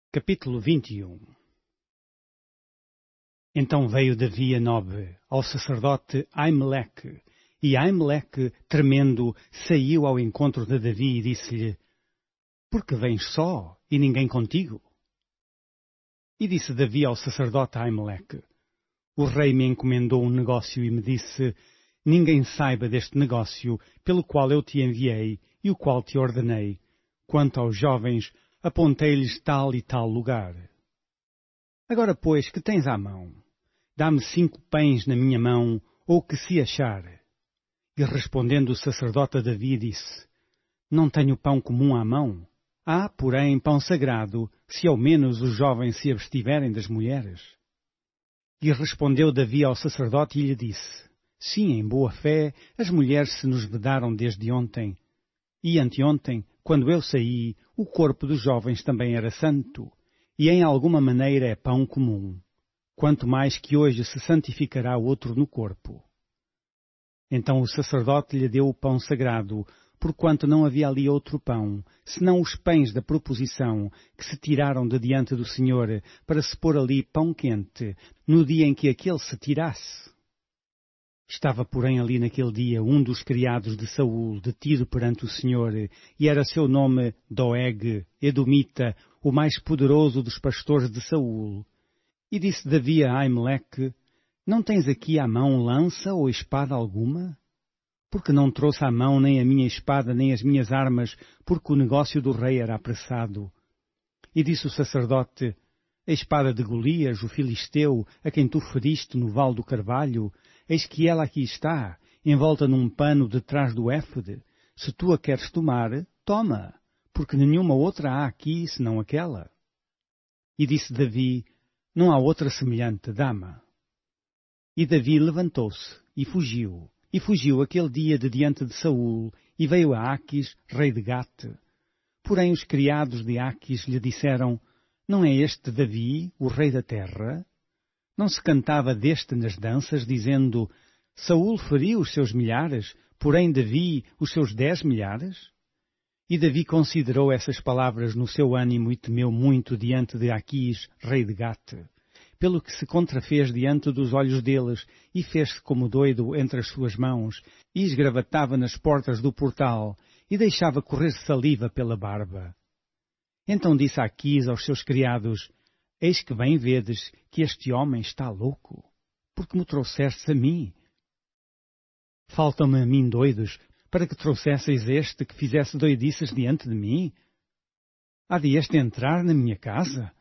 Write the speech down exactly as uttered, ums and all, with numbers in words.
Capítulo vinte e um. Então veio Davi a Nobe, ao sacerdote Aimeleque, e Aimeleque, tremendo, saiu ao encontro de Davi e disse-lhe: Por que vens só, e ninguém contigo? E disse Davi ao sacerdote Aimeleque: O rei me encomendou um negócio e me disse: Ninguém saiba deste negócio, pelo qual eu te enviei e o qual te ordenei. Quanto aos jovens, apontei-lhes tal e tal lugar. Agora, pois, que tens à mão? Dá-me cinco pães na minha mão, ou que se achar. E respondendo o sacerdote a Davi, disse: Não tenho pão comum à mão. Há, porém, pão sagrado, se ao menos os jovens se abstiverem das mulheres. E respondeu Davi ao sacerdote e lhe disse: Sim, em boa fé, as mulheres se nos vedaram desde ontem. E anteontem, quando eu saí, o corpo dos jovens também era santo, e em alguma maneira é pão comum, quanto mais que hoje se santificará outro no corpo. Então o sacerdote lhe deu o pão sagrado, porquanto não havia ali outro pão, senão os pães da proposição, que se tiraram de diante do Senhor, para se pôr ali pão quente, no dia em que aquele se tirasse. Estava, porém, ali naquele dia um dos criados de Saul, detido perante o Senhor, e era seu nome Doeg, Edomita, o mais poderoso dos pastores de Saul. E disse Davi a Aimeleque: Não tens aqui à mão lança ou espada alguma? Porque não trouxe à mão nem a minha espada nem as minhas armas, porque o negócio do rei era apressado. E disse o sacerdote: A espada de Golias, o filisteu, a quem tu feriste no vale do carvalho, eis que ela aqui está, envolta num pano detrás do éfode. Se tu a queres tomar, toma, porque nenhuma outra há aqui senão aquela. E disse Davi: Não há outra semelhante, dama. E Davi levantou-se e fugiu, e fugiu aquele dia de diante de Saul, e veio a Aquis, rei de Gate. Porém os criados de Aquis lhe disseram: Não é este Davi, o rei da terra? Não se cantava deste nas danças, dizendo: Saul feriu os seus milhares, porém Davi os seus dez milhares? E Davi considerou essas palavras no seu ânimo e temeu muito diante de Aquis, rei de Gate, pelo que se contrafez diante dos olhos deles, e fez-se como doido entre as suas mãos, e esgravatava nas portas do portal, e deixava correr saliva pela barba. Então disse Aquis aos seus criados: Eis que bem vedes que este homem está louco, porque me trouxestes a mim. Faltam-me a mim doidos, para que trouxesseis este que fizesse doidices diante de mim? Há de este entrar na minha casa?